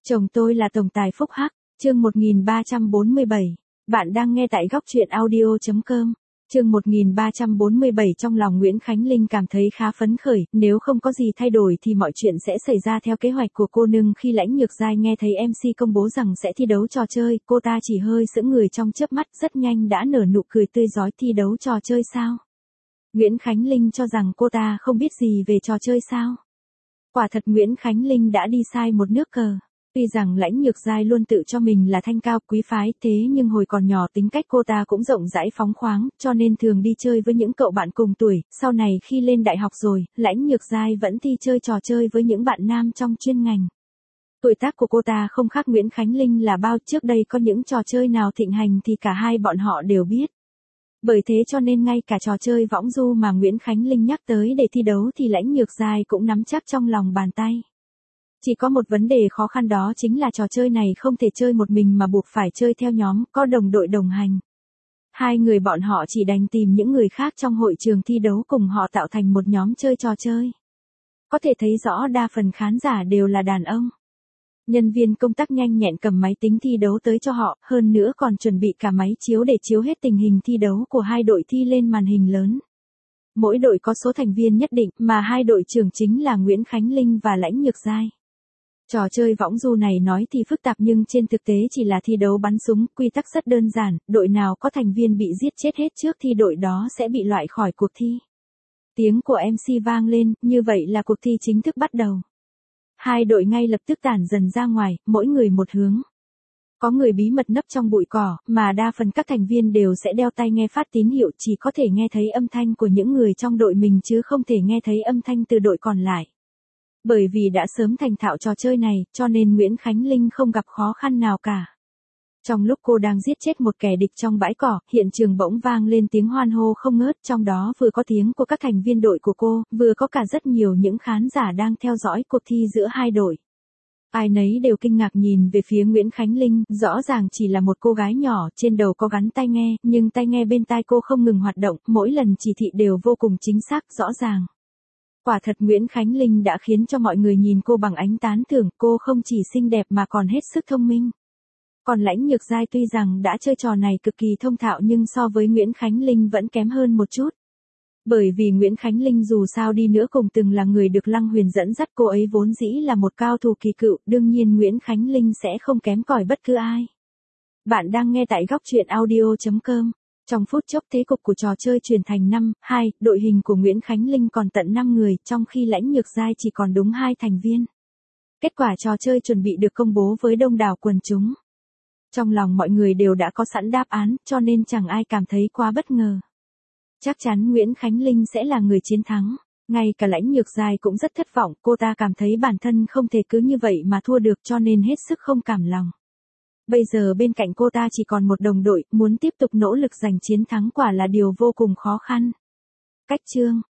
Chồng tôi là tổng tài phúc hắc, chương 1347. Bạn đang nghe tại góc truyện audio.com. Chương 1347. Trong lòng Nguyễn Khánh Linh cảm thấy khá phấn khởi, nếu không có gì thay đổi thì mọi chuyện sẽ xảy ra theo kế hoạch của cô nương. Khi Lãnh Nhược Giai nghe thấy MC công bố rằng sẽ thi đấu trò chơi, cô ta chỉ hơi sững người trong chớp mắt, rất nhanh đã nở nụ cười tươi rói. Thi đấu trò chơi sao? Nguyễn Khánh Linh cho rằng cô ta không biết gì về trò chơi sao? Quả thật Nguyễn Khánh Linh đã đi sai một nước cờ. Tuy rằng Lãnh Nhược Giai luôn tự cho mình là thanh cao quý phái, thế nhưng hồi còn nhỏ tính cách cô ta cũng rộng rãi phóng khoáng, cho nên thường đi chơi với những cậu bạn cùng tuổi. Sau này khi lên đại học rồi, Lãnh Nhược Giai vẫn thi chơi trò chơi với những bạn nam trong chuyên ngành. Tuổi tác của cô ta không khác Nguyễn Khánh Linh là bao, trước đây có những trò chơi nào thịnh hành thì cả hai bọn họ đều biết. Bởi thế cho nên ngay cả trò chơi võng du mà Nguyễn Khánh Linh nhắc tới để thi đấu thì Lãnh Nhược Giai cũng nắm chắc trong lòng bàn tay. Chỉ có một vấn đề khó khăn, đó chính là trò chơi này không thể chơi một mình mà buộc phải chơi theo nhóm, có đồng đội đồng hành. Hai người bọn họ chỉ đành tìm những người khác trong hội trường thi đấu cùng họ tạo thành một nhóm chơi trò chơi. Có thể thấy rõ đa phần khán giả đều là đàn ông. Nhân viên công tác nhanh nhẹn cầm máy tính thi đấu tới cho họ, hơn nữa còn chuẩn bị cả máy chiếu để chiếu hết tình hình thi đấu của hai đội thi lên màn hình lớn. Mỗi đội có số thành viên nhất định, mà hai đội trưởng chính là Nguyễn Khánh Linh và Lãnh Nhược Giai. Trò chơi võng du này nói thì phức tạp nhưng trên thực tế chỉ là thi đấu bắn súng, quy tắc rất đơn giản, đội nào có thành viên bị giết chết hết trước thì đội đó sẽ bị loại khỏi cuộc thi. Tiếng của MC vang lên, như vậy là cuộc thi chính thức bắt đầu. Hai đội ngay lập tức tản dần ra ngoài, mỗi người một hướng. Có người bí mật nấp trong bụi cỏ, mà đa phần các thành viên đều sẽ đeo tai nghe phát tín hiệu, chỉ có thể nghe thấy âm thanh của những người trong đội mình chứ không thể nghe thấy âm thanh từ đội còn lại. Bởi vì đã sớm thành thạo trò chơi này, cho nên Nguyễn Khánh Linh không gặp khó khăn nào cả. Trong lúc cô đang giết chết một kẻ địch trong bãi cỏ, hiện trường bỗng vang lên tiếng hoan hô không ngớt, trong đó vừa có tiếng của các thành viên đội của cô, vừa có cả rất nhiều những khán giả đang theo dõi cuộc thi giữa hai đội. Ai nấy đều kinh ngạc nhìn về phía Nguyễn Khánh Linh, rõ ràng chỉ là một cô gái nhỏ, trên đầu có gắn tai nghe, nhưng tai nghe bên tai cô không ngừng hoạt động, mỗi lần chỉ thị đều vô cùng chính xác, rõ ràng. Quả thật Nguyễn Khánh Linh đã khiến cho mọi người nhìn cô bằng ánh tán thưởng, cô không chỉ xinh đẹp mà còn hết sức thông minh. Còn Lãnh Nhược Giai tuy rằng đã chơi trò này cực kỳ thông thạo nhưng so với Nguyễn Khánh Linh vẫn kém hơn một chút. Bởi vì Nguyễn Khánh Linh dù sao đi nữa cũng từng là người được Lăng Huyền dẫn dắt, cô ấy vốn dĩ là một cao thủ kỳ cựu, đương nhiên Nguyễn Khánh Linh sẽ không kém cỏi bất cứ ai. Bạn đang nghe tại góc truyện audio.com. Trong phút chốc thế cục của trò chơi chuyển thành 5-2, đội hình của Nguyễn Khánh Linh còn tận 5 người, trong khi Lãnh Nhược Giai chỉ còn đúng 2 thành viên. Kết quả trò chơi chuẩn bị được công bố với đông đảo quần chúng. Trong lòng mọi người đều đã có sẵn đáp án, cho nên chẳng ai cảm thấy quá bất ngờ. Chắc chắn Nguyễn Khánh Linh sẽ là người chiến thắng. Ngay cả Lãnh Nhược Giai cũng rất thất vọng, cô ta cảm thấy bản thân không thể cứ như vậy mà thua được, cho nên hết sức không cam lòng. Bây giờ bên cạnh cô ta chỉ còn một đồng đội, muốn tiếp tục nỗ lực giành chiến thắng quả là điều vô cùng khó khăn. Cách chương